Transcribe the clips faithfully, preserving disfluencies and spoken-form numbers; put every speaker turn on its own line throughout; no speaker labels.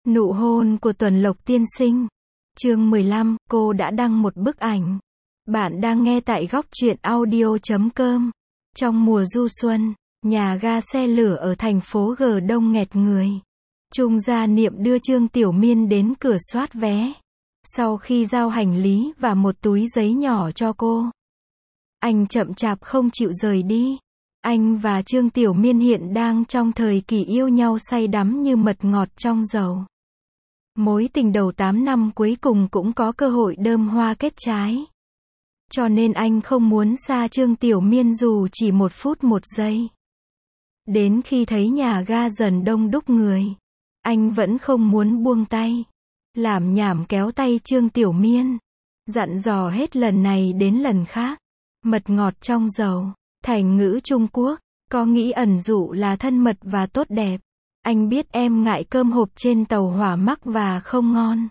Nụ hôn của Tuần Lộc tiên sinh. Chương mười lăm, cô đã đăng một bức ảnh. Bạn đang nghe tại góc truyện audio chấm com. Trong mùa du xuân, nhà ga xe lửa ở thành phố G đông nghẹt người. Trung Gia Niệm đưa Trương Tiểu Miên đến cửa soát vé. Sau khi giao hành lý và một túi giấy nhỏ cho cô, anh chậm chạp không chịu rời đi. Anh và Trương Tiểu Miên hiện đang trong thời kỳ yêu nhau say đắm như mật ngọt trong dầu. Mối tình đầu tám năm cuối cùng cũng có cơ hội đơm hoa kết trái. Cho nên anh không muốn xa Trương Tiểu Miên dù chỉ một phút một giây. Đến khi thấy nhà ga dần đông đúc người, anh vẫn không muốn buông tay. Lảm nhảm kéo tay Trương Tiểu Miên, dặn dò hết lần này đến lần khác. Mật ngọt trong dầu, thành ngữ Trung Quốc, có nghĩ ẩn dụ là thân mật và tốt đẹp. Anh biết em ngại cơm hộp trên tàu hỏa mắc và không ngon.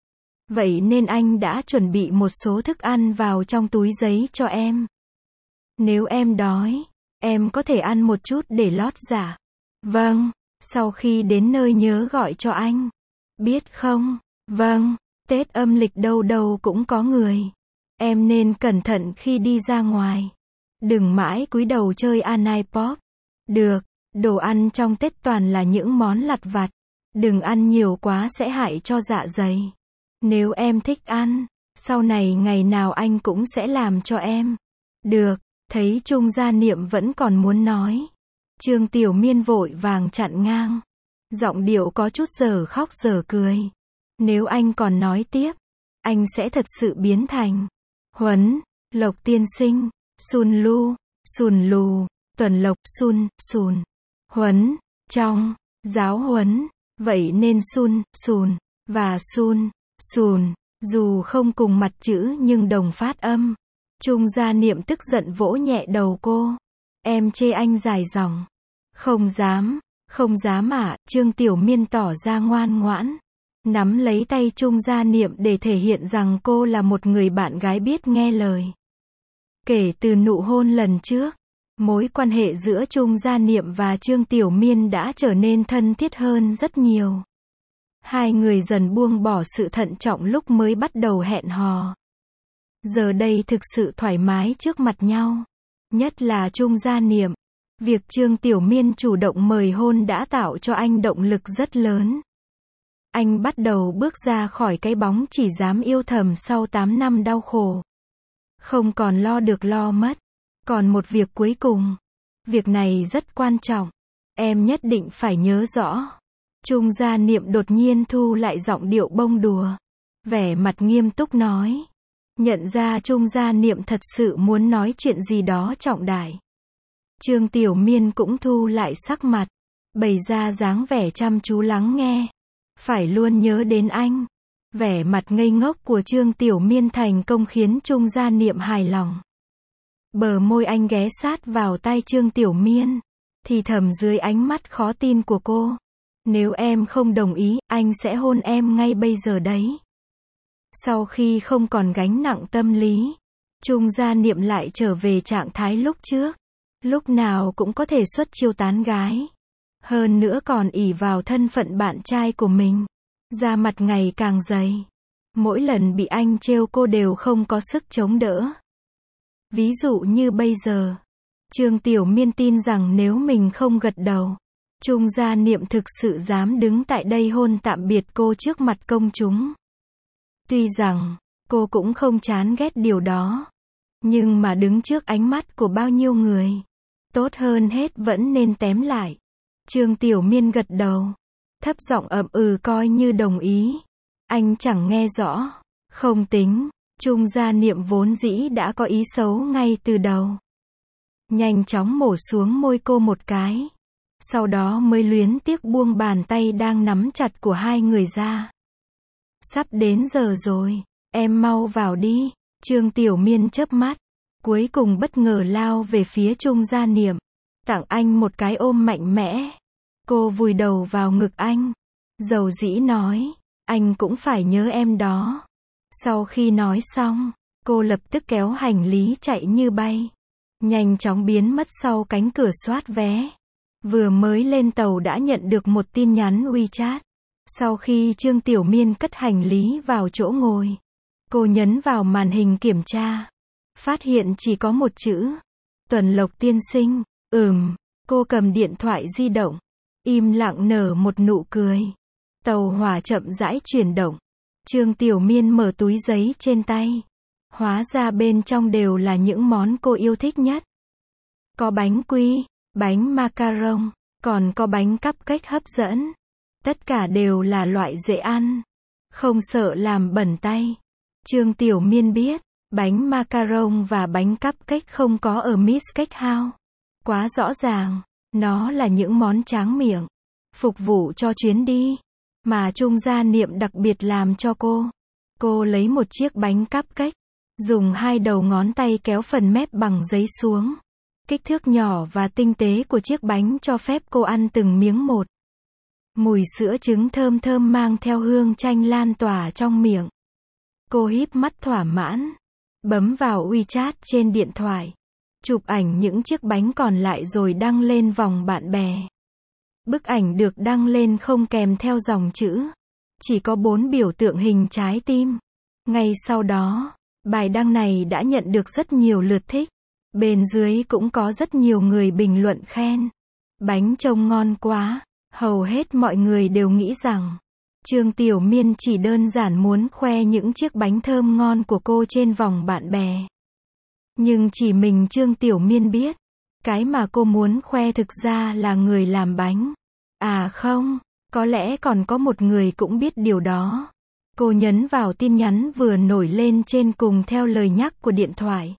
Vậy nên anh đã chuẩn bị một số thức ăn vào trong túi giấy cho em. Nếu em đói, em có thể ăn một chút để lót dạ. Vâng, sau khi đến nơi nhớ gọi cho anh. Biết không? Vâng, Tết âm lịch đâu đâu cũng có người. Em nên cẩn thận khi đi ra ngoài. Đừng mãi cúi đầu chơi an iPod. Được, đồ ăn trong Tết toàn là những món lặt vặt. Đừng ăn nhiều quá sẽ hại cho dạ dày. Nếu em thích ăn, sau này ngày nào anh cũng sẽ làm cho em. Được, thấy Trung Gia Niệm vẫn còn muốn nói. Trương Tiểu Miên vội vàng chặn ngang. Giọng điệu có chút giờ khóc giờ cười. Nếu anh còn nói tiếp, anh sẽ thật sự biến thành Huấn, Lộc tiên sinh, Sun Lu, Sùn Lù, Tuần Lộc, Sun, Sùn, Huấn, trong, giáo huấn. Vậy nên Sun, Sùn, và Sun, Sùn, dù không cùng mặt chữ nhưng đồng phát âm. Trung Gia Niệm tức giận vỗ nhẹ đầu cô. Em chê anh dài dòng. Không dám, không dám ạ. Trương Tiểu Miên tỏ ra ngoan ngoãn, nắm lấy tay Trung Gia Niệm để thể hiện rằng cô là một người bạn gái biết nghe lời. Kể từ nụ hôn lần trước, mối quan hệ giữa Trung Gia Niệm và Trương Tiểu Miên đã trở nên thân thiết hơn rất nhiều. Hai người dần buông bỏ sự thận trọng lúc mới bắt đầu hẹn hò. Giờ đây thực sự thoải mái trước mặt nhau. Nhất là Trung Gia Niệm. Việc Trương Tiểu Miên chủ động mời hôn đã tạo cho anh động lực rất lớn. Anh bắt đầu bước ra khỏi cái bóng chỉ dám yêu thầm sau tám năm đau khổ. Không còn lo được lo mất. Còn một việc cuối cùng. Việc này rất quan trọng. Em nhất định phải nhớ rõ. Trung Gia Niệm đột nhiên thu lại giọng điệu bông đùa. Vẻ mặt nghiêm túc nói. Nhận ra Trung Gia Niệm thật sự muốn nói chuyện gì đó trọng đại. Trương Tiểu Miên cũng thu lại sắc mặt, bày ra dáng vẻ chăm chú lắng nghe. Phải luôn nhớ đến anh. Vẻ mặt ngây ngốc của Trương Tiểu Miên thành công khiến Trung Gia Niệm hài lòng. Bờ môi anh ghé sát vào tai Trương Tiểu Miên, thì thầm dưới ánh mắt khó tin của cô. Nếu em không đồng ý, anh sẽ hôn em ngay bây giờ đấy. Sau khi không còn gánh nặng tâm lý, Trung Gia Niệm lại trở về trạng thái lúc trước. Lúc nào cũng có thể xuất chiêu tán gái. Hơn nữa còn ỷ vào thân phận bạn trai của mình. Da mặt ngày càng dày. Mỗi lần bị anh trêu cô đều không có sức chống đỡ. Ví dụ như bây giờ, Trương Tiểu Miên tin rằng nếu mình không gật đầu, Trung Gia Niệm thực sự dám đứng tại đây hôn tạm biệt cô trước mặt công chúng. Tuy rằng, cô cũng không chán ghét điều đó. Nhưng mà đứng trước ánh mắt của bao nhiêu người, tốt hơn hết vẫn nên tém lại. Trương Tiểu Miên gật đầu, thấp giọng ậm ừ coi như đồng ý. Anh chẳng nghe rõ. Không tính, Trung Gia Niệm vốn dĩ đã có ý xấu ngay từ đầu. Nhanh chóng mổ xuống môi cô một cái. Sau đó mới luyến tiếc buông bàn tay đang nắm chặt của hai người ra. Sắp đến giờ rồi, em mau vào đi. Trương Tiểu Miên chớp mắt, cuối cùng bất ngờ lao về phía Trung Gia Niệm, tặng anh một cái ôm mạnh mẽ. Cô vùi đầu vào ngực anh, dầu dĩ nói, anh cũng phải nhớ em đó. Sau khi nói xong, cô lập tức kéo hành lý chạy như bay, nhanh chóng biến mất sau cánh cửa soát vé. Vừa mới lên tàu đã nhận được một tin nhắn WeChat. Sau khi Trương Tiểu Miên cất hành lý vào chỗ ngồi, cô nhấn vào màn hình kiểm tra. Phát hiện chỉ có một chữ. Tuần Lộc tiên sinh. Ừm, cô cầm điện thoại di động. Im lặng nở một nụ cười. Tàu hỏa chậm rãi chuyển động. Trương Tiểu Miên mở túi giấy trên tay. Hóa ra bên trong đều là những món cô yêu thích nhất. Có bánh quy, bánh macaron, còn có bánh cupcake hấp dẫn. Tất cả đều là loại dễ ăn. Không sợ làm bẩn tay. Trương Tiểu Miên biết, bánh macaron và bánh cupcake không có ở Miss Cake House. Quá rõ ràng, nó là những món tráng miệng, phục vụ cho chuyến đi, mà Trung Gia Niệm đặc biệt làm cho cô. Cô lấy một chiếc bánh cupcake, dùng hai đầu ngón tay kéo phần mép bằng giấy xuống. Kích thước nhỏ và tinh tế của chiếc bánh cho phép cô ăn từng miếng một. Mùi sữa trứng thơm thơm mang theo hương chanh lan tỏa trong miệng. Cô híp mắt thỏa mãn, bấm vào WeChat trên điện thoại, chụp ảnh những chiếc bánh còn lại rồi đăng lên vòng bạn bè. Bức ảnh được đăng lên không kèm theo dòng chữ, chỉ có bốn biểu tượng hình trái tim. Ngay sau đó, bài đăng này đã nhận được rất nhiều lượt thích. Bên dưới cũng có rất nhiều người bình luận khen. Bánh trông ngon quá. Hầu hết mọi người đều nghĩ rằng Trương Tiểu Miên chỉ đơn giản muốn khoe những chiếc bánh thơm ngon của cô trên vòng bạn bè. Nhưng chỉ mình Trương Tiểu Miên biết, cái mà cô muốn khoe thực ra là người làm bánh. À không, có lẽ còn có một người cũng biết điều đó. Cô nhấn vào tin nhắn vừa nổi lên trên cùng theo lời nhắc của điện thoại.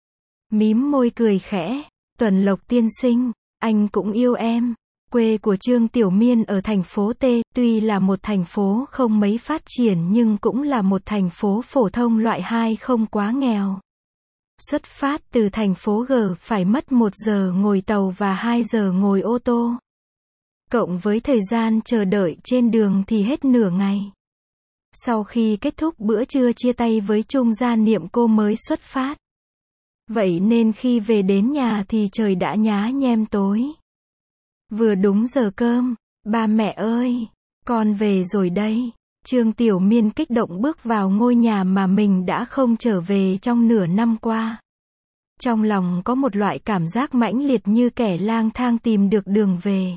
Mím môi cười khẽ, Tuần Lộc tiên sinh, anh cũng yêu em. Quê của Trương Tiểu Miên ở thành phố T, tuy là một thành phố không mấy phát triển nhưng cũng là một thành phố phổ thông loại hai không quá nghèo. Xuất phát từ thành phố G phải mất một giờ ngồi tàu và hai giờ ngồi ô tô. Cộng với thời gian chờ đợi trên đường thì hết nửa ngày. Sau khi kết thúc bữa trưa chia tay với Trung Gia Niệm cô mới xuất phát. Vậy nên khi về đến nhà thì trời đã nhá nhem tối. Vừa đúng giờ cơm, ba mẹ ơi, con về rồi đây. Trương Tiểu Miên kích động bước vào ngôi nhà mà mình đã không trở về trong nửa năm qua. Trong lòng có một loại cảm giác mãnh liệt như kẻ lang thang tìm được đường về.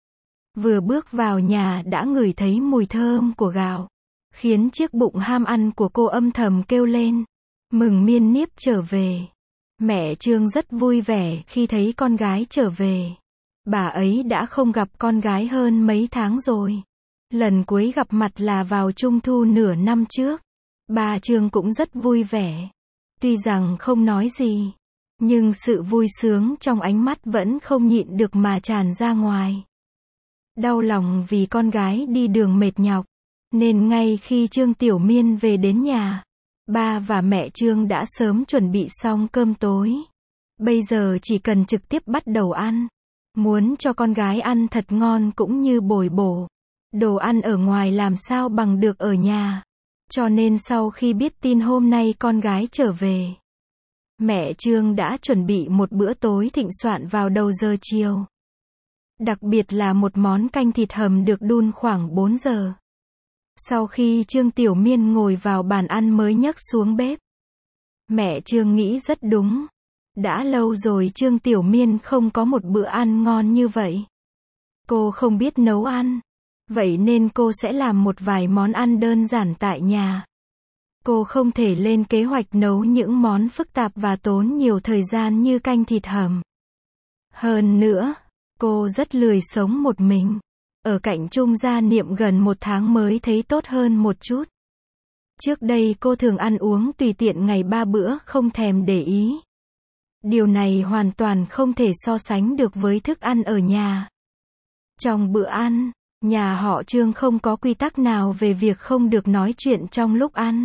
Vừa bước vào nhà đã ngửi thấy mùi thơm của gạo, khiến chiếc bụng ham ăn của cô âm thầm kêu lên, mừng miên niếp trở về. Mẹ Trương rất vui vẻ khi thấy con gái trở về. Bà ấy đã không gặp con gái hơn mấy tháng rồi. Lần cuối gặp mặt là vào trung thu nửa năm trước. Bà Trương cũng rất vui vẻ. Tuy rằng không nói gì, nhưng sự vui sướng trong ánh mắt vẫn không nhịn được mà tràn ra ngoài. Đau lòng vì con gái đi đường mệt nhọc, nên ngay khi Trương Tiểu Miên về đến nhà, ba và mẹ Trương đã sớm chuẩn bị xong cơm tối. Bây giờ chỉ cần trực tiếp bắt đầu ăn. Muốn cho con gái ăn thật ngon cũng như bồi bổ. Đồ ăn ở ngoài làm sao bằng được ở nhà. Cho nên sau khi biết tin hôm nay con gái trở về, mẹ Trương đã chuẩn bị một bữa tối thịnh soạn vào đầu giờ chiều. Đặc biệt là một món canh thịt hầm được đun khoảng bốn giờ. Sau khi Trương Tiểu Miên ngồi vào bàn ăn mới nhấc xuống bếp. Mẹ Trương nghĩ rất đúng. Đã lâu rồi Trương Tiểu Miên không có một bữa ăn ngon như vậy. Cô không biết nấu ăn. Vậy nên cô sẽ làm một vài món ăn đơn giản tại nhà. Cô không thể lên kế hoạch nấu những món phức tạp và tốn nhiều thời gian như canh thịt hầm. Hơn nữa, cô rất lười sống một mình. Ở cạnh Trung Gia Niệm gần một tháng mới thấy tốt hơn một chút. Trước đây cô thường ăn uống tùy tiện ngày ba bữa không thèm để ý. Điều này hoàn toàn không thể so sánh được với thức ăn ở nhà. Trong bữa ăn, nhà họ Trương không có quy tắc nào về việc không được nói chuyện trong lúc ăn.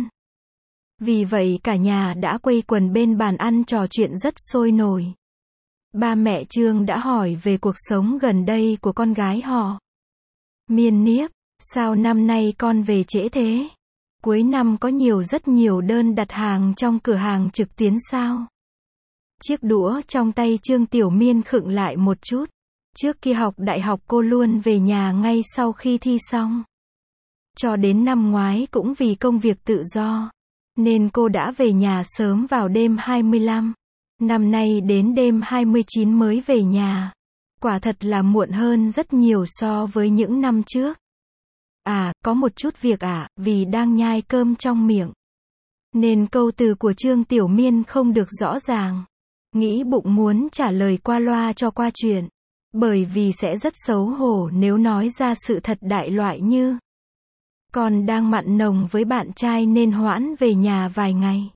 Vì vậy cả nhà đã quây quần bên bàn ăn trò chuyện rất sôi nổi. Ba mẹ Trương đã hỏi về cuộc sống gần đây của con gái họ. Miên niếp, sao năm nay con về trễ thế? Cuối năm có nhiều rất nhiều đơn đặt hàng trong cửa hàng trực tuyến sao? Chiếc đũa trong tay Trương Tiểu Miên khựng lại một chút. Trước khi học đại học cô luôn về nhà ngay sau khi thi xong. Cho đến năm ngoái cũng vì công việc tự do, nên cô đã về nhà sớm vào đêm hai mươi lăm. Năm nay đến đêm hai mươi chín mới về nhà. Quả thật là muộn hơn rất nhiều so với những năm trước. À, có một chút việc ạ, à, vì đang nhai cơm trong miệng, nên câu từ của Trương Tiểu Miên không được rõ ràng. Nghĩ bụng muốn trả lời qua loa cho qua chuyện. Bởi vì sẽ rất xấu hổ nếu nói ra sự thật đại loại như con đang mặn nồng với bạn trai nên hoãn về nhà vài ngày.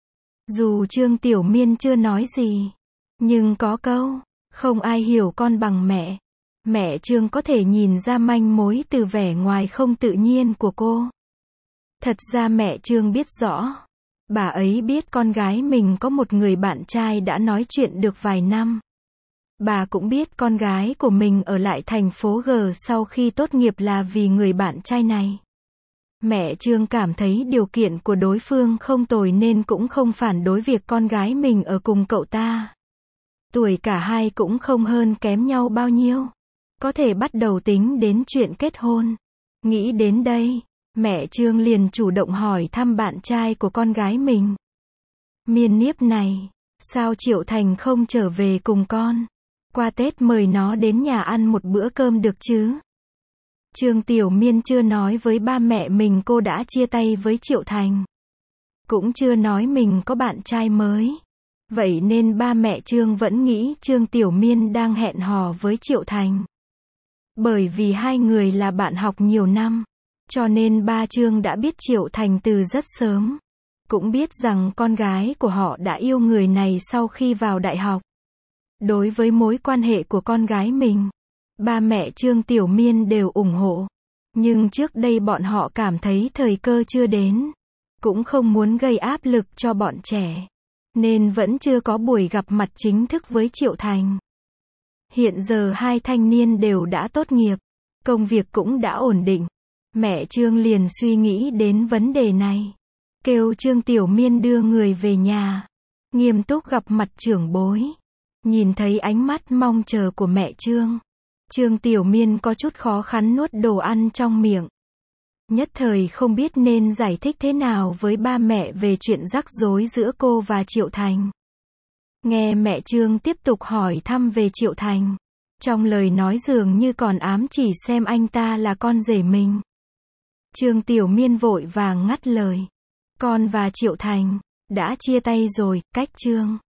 Dù Trương Tiểu Miên chưa nói gì, nhưng có câu, không ai hiểu con bằng mẹ. Mẹ Trương có thể nhìn ra manh mối từ vẻ ngoài không tự nhiên của cô. Thật ra mẹ Trương biết rõ. Bà ấy biết con gái mình có một người bạn trai đã nói chuyện được vài năm. Bà cũng biết con gái của mình ở lại thành phố G sau khi tốt nghiệp là vì người bạn trai này. Mẹ Trương cảm thấy điều kiện của đối phương không tồi nên cũng không phản đối việc con gái mình ở cùng cậu ta. Tuổi cả hai cũng không hơn kém nhau bao nhiêu. Có thể bắt đầu tính đến chuyện kết hôn. Nghĩ đến đây, mẹ Trương liền chủ động hỏi thăm bạn trai của con gái mình. Miên Niếp này, sao Triệu Thành không trở về cùng con? Qua Tết mời nó đến nhà ăn một bữa cơm được chứ? Trương Tiểu Miên chưa nói với ba mẹ mình cô đã chia tay với Triệu Thành. Cũng chưa nói mình có bạn trai mới. Vậy nên ba mẹ Trương vẫn nghĩ Trương Tiểu Miên đang hẹn hò với Triệu Thành. Bởi vì hai người là bạn học nhiều năm, cho nên ba Trương đã biết Triệu Thành từ rất sớm. Cũng biết rằng con gái của họ đã yêu người này sau khi vào đại học. Đối với mối quan hệ của con gái mình, ba mẹ Trương Tiểu Miên đều ủng hộ. Nhưng trước đây bọn họ cảm thấy thời cơ chưa đến, cũng không muốn gây áp lực cho bọn trẻ, nên vẫn chưa có buổi gặp mặt chính thức với Triệu Thành. Hiện giờ hai thanh niên đều đã tốt nghiệp, công việc cũng đã ổn định. Mẹ Trương liền suy nghĩ đến vấn đề này, kêu Trương Tiểu Miên đưa người về nhà, nghiêm túc gặp mặt trưởng bối. Nhìn thấy ánh mắt mong chờ của mẹ Trương, Trương Tiểu Miên có chút khó khăn nuốt đồ ăn trong miệng. Nhất thời không biết nên giải thích thế nào với ba mẹ về chuyện rắc rối giữa cô và Triệu Thành. Nghe mẹ Trương tiếp tục hỏi thăm về Triệu Thành, trong lời nói dường như còn ám chỉ xem anh ta là con rể mình. Trương Tiểu Miên vội vàng ngắt lời. Con và Triệu Thành đã chia tay rồi, cách Trương